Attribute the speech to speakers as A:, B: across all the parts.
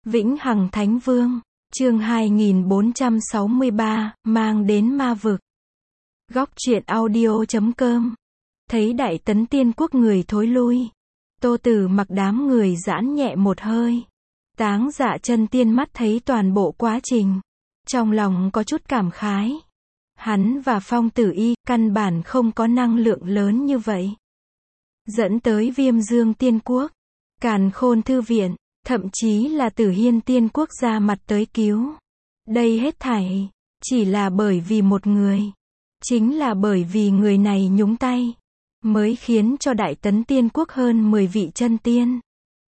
A: Vĩnh Hằng Thánh Vương, chương 2463, mang đến ma vực. Góc truyện audio.com. Thấy Đại Tấn Tiên Quốc người thối lui, Tô Tử Mặc đám người giãn nhẹ một hơi. Táng Dạ Chân Tiên mắt thấy toàn bộ quá trình, trong lòng có chút cảm khái. Hắn và Phong Tử Y căn bản không có năng lượng lớn như vậy. Dẫn tới Viêm Dương Tiên Quốc, Càn Khôn Thư Viện, thậm chí là Tử Hiên Tiên Quốc ra mặt tới cứu. Đây hết thảy chỉ là bởi vì một người. Chính là bởi vì người này nhúng tay, mới khiến cho Đại Tấn Tiên Quốc hơn 10 vị chân tiên,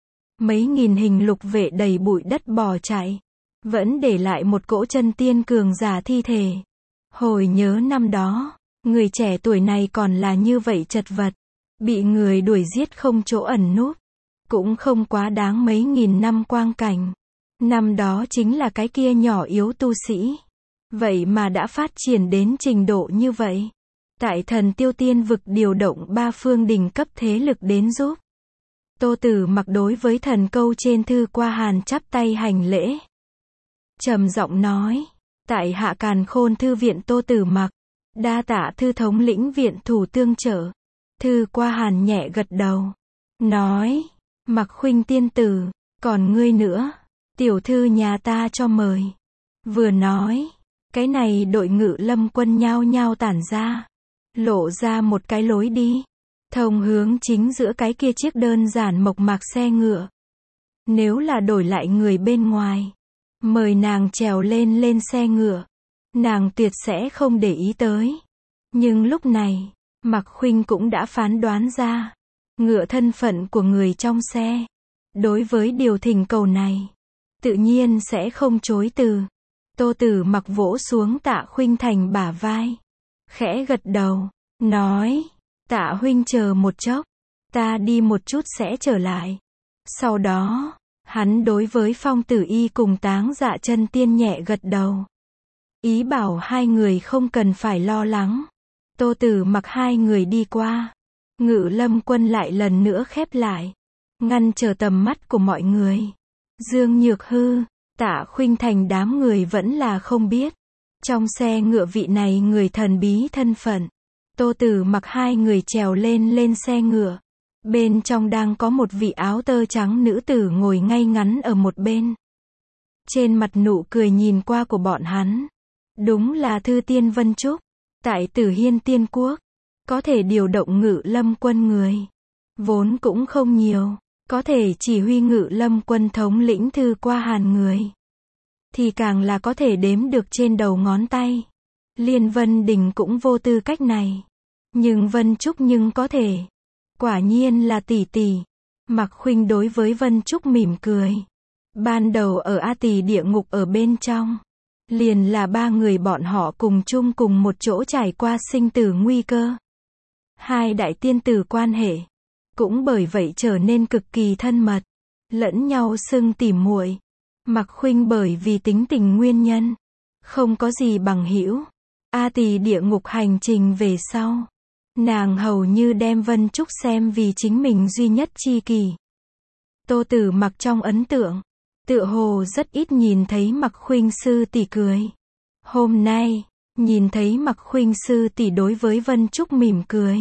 A: mấy nghìn hình lục vệ đầy bụi đất bỏ chạy, vẫn để lại một cỗ chân tiên cường giả thi thể. Hồi nhớ năm đó, người trẻ tuổi này còn là như vậy chật vật, bị người đuổi giết không chỗ ẩn núp, cũng không quá đáng mấy nghìn năm quang cảnh. Năm đó chính là cái kia nhỏ yếu tu sĩ, vậy mà đã phát triển đến trình độ như vậy. Tại Thần Tiêu Tiên vực điều động 3 phương đỉnh cấp thế lực đến giúp. Tô Tử Mặc đối với thần câu trên thư qua hàn chắp tay hành lễ, trầm giọng nói: tại hạ Càn Khôn Thư Viện Tô Tử Mặc, đa tạ thư thống lĩnh viện thủ tương trợ. Thư qua hàn nhẹ gật đầu, nói: Mặc huynh tiên tử, còn ngươi nữa, tiểu thư nhà ta cho mời. Vừa nói, cái này đội Ngự Lâm quân nhao nhao tản ra, lộ ra một cái lối đi, thông hướng chính giữa cái kia chiếc đơn giản mộc mạc xe ngựa. Nếu là đổi lại người bên ngoài, mời nàng trèo lên xe ngựa, nàng tuyệt sẽ không để ý tới. Nhưng lúc này, Mặc huynh cũng đã phán đoán ra ngựa thân phận của người trong xe. Đối với điều thỉnh cầu này, tự nhiên sẽ không chối từ. Tô Tử Mặc vỗ xuống Tạ huynh thành bả vai, khẽ gật đầu, nói: Tạ huynh chờ một chốc, ta đi một chút sẽ trở lại. Sau đó, hắn đối với Phong Tử Y cùng Táng Dạ Chân Tiên nhẹ gật đầu, ý bảo hai người không cần phải lo lắng. Tô Tử Mặc hai người đi qua, Ngự Lâm quân lại lần nữa khép lại, ngăn trở tầm mắt của mọi người. Dương Nhược Hư, Tạ Khuynh Thành đám người vẫn là không biết trong xe ngựa vị này người thần bí thân phận. Tô Tử Mặc hai người trèo lên xe ngựa, bên trong đang có một vị áo tơ trắng nữ tử ngồi ngay ngắn ở một bên. Trên mặt nụ cười nhìn qua của bọn hắn, đúng là Thư Tiên Vân Trúc. Tại Tử Hiên Tiên Quốc, có thể điều động Ngự Lâm quân người vốn cũng không nhiều, có thể chỉ huy Ngự Lâm quân thống lĩnh Thư qua hàn người thì càng là có thể đếm được trên đầu ngón tay. Liên Vân Đình cũng vô tư cách này, nhưng Vân Trúc nhưng có thể. Quả nhiên là tỷ tỷ. Mặc huynh đối với Vân Trúc mỉm cười. Ban đầu ở A Tỳ địa ngục ở bên trong, liền là ba người bọn họ cùng chung cùng một chỗ trải qua sinh tử nguy cơ. Hai đại tiên tử quan hệ cũng bởi vậy trở nên cực kỳ thân mật, lẫn nhau xưng tỉ muội. Mặc huynh bởi vì tính tình nguyên nhân, không có gì bằng hữu. A Tỳ địa ngục hành trình về sau, nàng hầu như đem Vân Trúc xem vì chính mình duy nhất tri kỷ. Tô Tử Mặc trong ấn tượng, tựa hồ rất ít nhìn thấy Mặc huynh sư tỷ cười. Hôm nay, nhìn thấy Mặc huynh sư tỷ đối với Vân Trúc mỉm cười,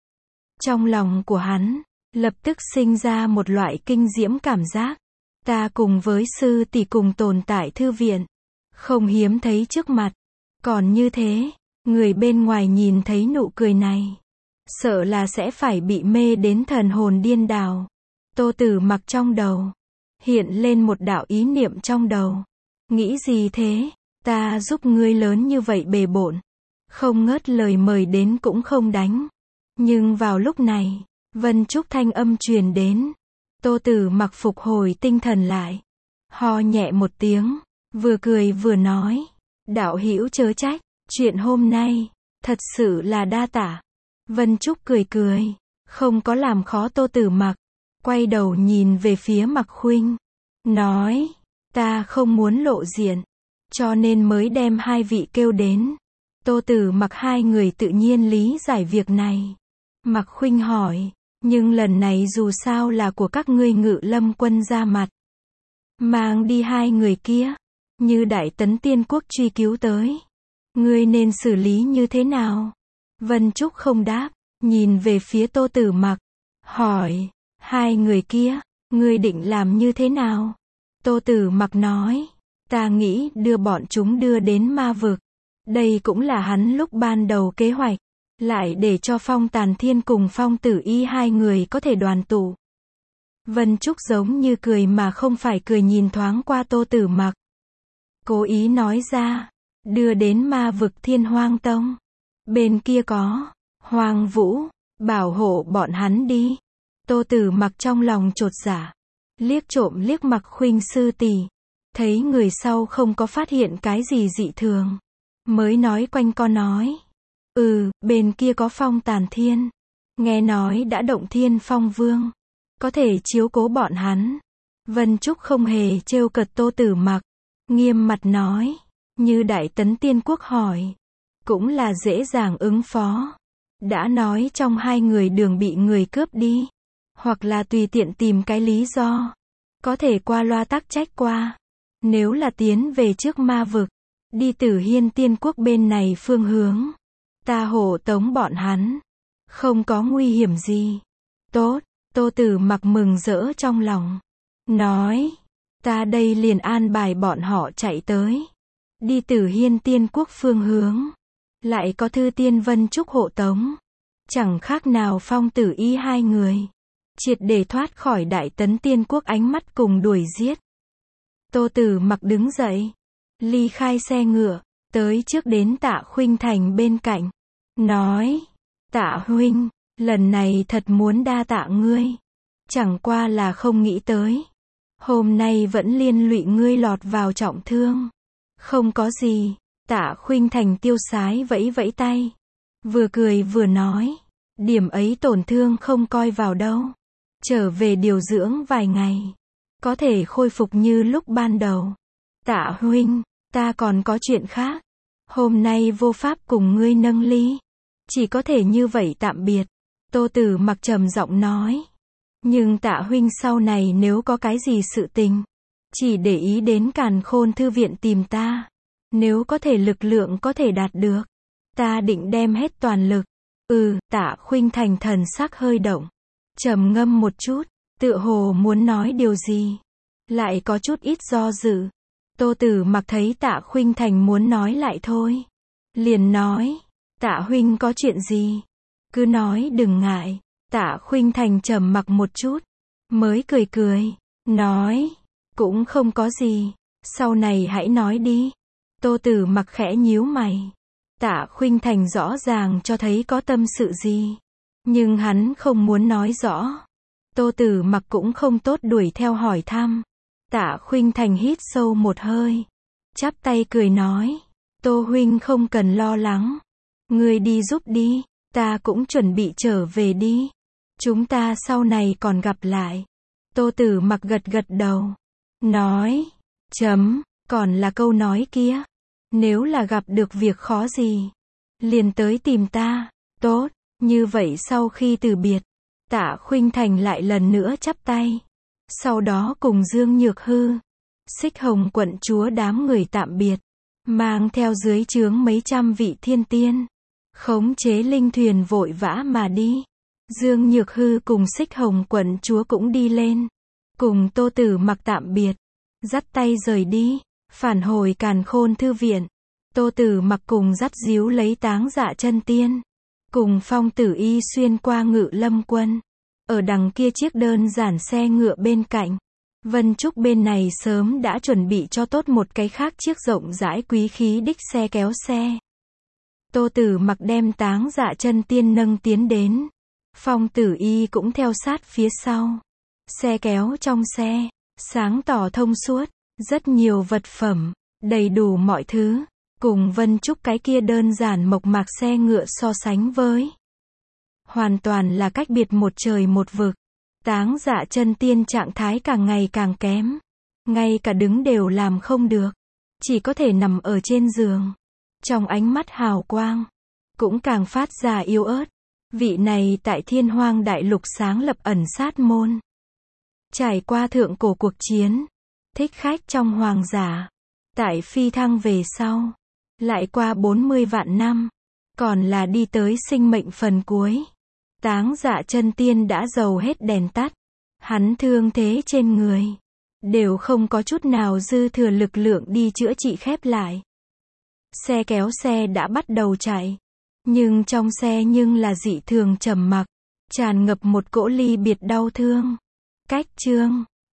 A: trong lòng của hắn lập tức sinh ra một loại kinh diễm cảm giác. Ta cùng với sư tỷ cùng tồn tại thư viện, không hiếm thấy trước mặt. Còn như thế, người bên ngoài nhìn thấy nụ cười này, sợ là sẽ phải bị mê đến thần hồn điên đảo. Tô Tử Mặc trong đầu hiện lên một đạo ý niệm trong đầu. Nghĩ gì thế? Ta giúp ngươi lớn như vậy bề bộn, không ngớt lời mời đến cũng không đánh. Nhưng vào lúc này, Vân Trúc thanh âm truyền đến. Tô Tử Mặc phục hồi tinh thần lại, ho nhẹ một tiếng, vừa cười vừa nói: đạo hữu chớ trách, chuyện hôm nay thật sự là đa tạ. Vân Trúc cười cười, không có làm khó Tô Tử Mặc, quay đầu nhìn về phía Mặc huynh, nói: ta không muốn lộ diện, cho nên mới đem hai vị kêu đến. Tô Tử Mặc hai người tự nhiên lý giải việc này. Mặc huynh hỏi: nhưng lần này dù sao là của các ngươi Ngự Lâm quân ra mặt, mang đi hai người kia, như Đại Tấn Tiên Quốc truy cứu tới. Ngươi nên xử lý như thế nào? Vân Trúc không đáp, nhìn về phía Tô Tử Mặc, hỏi, hai người kia, ngươi định làm như thế nào? Tô Tử Mặc nói, ta nghĩ đưa bọn chúng đưa đến ma vực. Đây cũng là hắn lúc ban đầu kế hoạch, lại để cho Phong Tàn Thiên cùng Phong Tử Y hai người có thể đoàn tụ. Vân Trúc giống như cười mà không phải cười, nhìn thoáng qua Tô Tử Mặc. Cố ý nói ra, đưa đến ma vực Thiên Hoang Tông. Bên kia có Hoàng Vũ, bảo hộ bọn hắn đi. Tô Tử Mặc trong lòng chột dạ, liếc trộm liếc Mặc Khuynh sư tỷ, thấy người sau không có phát hiện cái gì dị thường, mới nói quanh co nói, bên kia có Phong Tàn Thiên, nghe nói đã động Thiên Phong Vương, có thể chiếu cố bọn hắn. Vân Trúc không hề trêu cợt Tô Tử Mặc, nghiêm mặt nói, như Đại Tấn Tiên Quốc hỏi, cũng là dễ dàng ứng phó. Đã nói trong hai người đường bị người cướp đi, hoặc là tùy tiện tìm cái lý do, có thể qua loa tắc trách qua. Nếu là tiến về trước ma vực, đi Tử Hiên Tiên Quốc bên này phương hướng, ta hộ tống bọn hắn, không có nguy hiểm gì. Tốt, Tô Tử Mặc mừng rỡ trong lòng, nói, ta đây liền an bài bọn họ chạy tới, đi Tử Hiên Tiên Quốc phương hướng, lại có Thư Tiên Vân Trúc hộ tống, chẳng khác nào Phong Tử Y hai người, triệt để thoát khỏi Đại Tấn Tiên Quốc ánh mắt cùng đuổi giết. Tô Tử Mặc đứng dậy, ly khai xe ngựa, tới trước đến Tạ Khuynh Thành bên cạnh, nói, Tạ huynh, lần này thật muốn đa tạ ngươi, chẳng qua là không nghĩ tới, hôm nay vẫn liên lụy ngươi lọt vào trọng thương. Không có gì, Tạ Khuynh Thành tiêu sái vẫy vẫy tay, vừa cười vừa nói, điểm ấy tổn thương không coi vào đâu, trở về điều dưỡng vài ngày, có thể khôi phục như lúc ban đầu. Tạ huynh, ta còn có chuyện khác, hôm nay vô pháp cùng ngươi nâng ly, chỉ có thể như vậy tạm biệt. Tô Tử Mặc trầm giọng nói, nhưng Tạ huynh sau này nếu có cái gì sự tình, chỉ để ý đến Càn Khôn thư viện tìm ta, nếu có thể lực lượng có thể đạt được, ta định đem hết toàn lực. Tạ Khuynh Thành thần sắc hơi động, trầm ngâm một chút, tựa hồ muốn nói điều gì, lại có chút ít do dự. Tô Tử Mặc thấy Tạ Khuynh Thành muốn nói lại thôi, liền nói, Tạ huynh có chuyện gì, cứ nói đừng ngại. Tạ Khuynh Thành trầm mặc một chút, mới cười cười, nói, cũng không có gì, sau này hãy nói đi. Tô Tử Mặc khẽ nhíu mày, Tạ Khuynh Thành rõ ràng cho thấy có tâm sự gì, nhưng hắn không muốn nói rõ. Tô Tử Mặc cũng không tốt đuổi theo hỏi thăm. Tạ Khuynh Thành hít sâu một hơi, chắp tay cười nói, Tô huynh không cần lo lắng, ngươi đi giúp đi, ta cũng chuẩn bị trở về đi, chúng ta sau này còn gặp lại. Tô Tử Mặc gật gật đầu, nói, còn là câu nói kia, nếu là gặp được việc khó gì, liền tới tìm ta. Tốt, như vậy sau khi từ biệt, Tạ Khuynh Thành lại lần nữa chắp tay, sau đó cùng Dương Nhược Hư, Xích Hồng quận chúa đám người tạm biệt, mang theo dưới trướng mấy trăm vị thiên tiên, khống chế linh thuyền vội vã mà đi. Dương Nhược Hư cùng Xích Hồng quận chúa cũng đi lên, cùng Tô Tử Mặc tạm biệt, dắt tay rời đi, phản hồi Càn Khôn thư viện. Tô Tử Mặc cùng dắt díu lấy Táng Dạ Chân Tiên, cùng Phong Tử Y xuyên qua Ngự Lâm Quân, ở đằng kia chiếc đơn giản xe ngựa bên cạnh. Vân Trúc bên này sớm đã chuẩn bị cho tốt một cái khác chiếc rộng rãi quý khí đích xe kéo xe. Tô Tử Mặc đem Táng Dạ Chân Tiên nâng tiến đến, Phong Tử Y cũng theo sát phía sau. Xe kéo trong xe, sáng tỏ thông suốt, rất nhiều vật phẩm, đầy đủ mọi thứ, cùng Vân Trúc cái kia đơn giản mộc mạc xe ngựa so sánh với, hoàn toàn là cách biệt một trời một vực. Táng Dạ Chân Tiên trạng thái càng ngày càng kém, ngay cả đứng đều làm không được, chỉ có thể nằm ở trên giường. Trong ánh mắt hào quang, cũng càng phát ra yếu ớt. Vị này tại Thiên Hoang Đại Lục sáng lập ẩn sát môn, trải qua thượng cổ cuộc chiến, thích khách trong hoàng giả. Tại phi thăng về sau. Lại qua 40 vạn năm. Còn là đi tới sinh mệnh phần cuối. Táng Dạ chân tiên đã dầu hết đèn tắt. Hắn thương thế trên người. Đều không có chút nào dư thừa lực lượng đi chữa trị khép lại. Xe kéo xe đã bắt đầu chạy. Nhưng trong xe nhưng là dị thường trầm mặc. Tràn ngập một cỗ ly biệt đau thương. Cách chương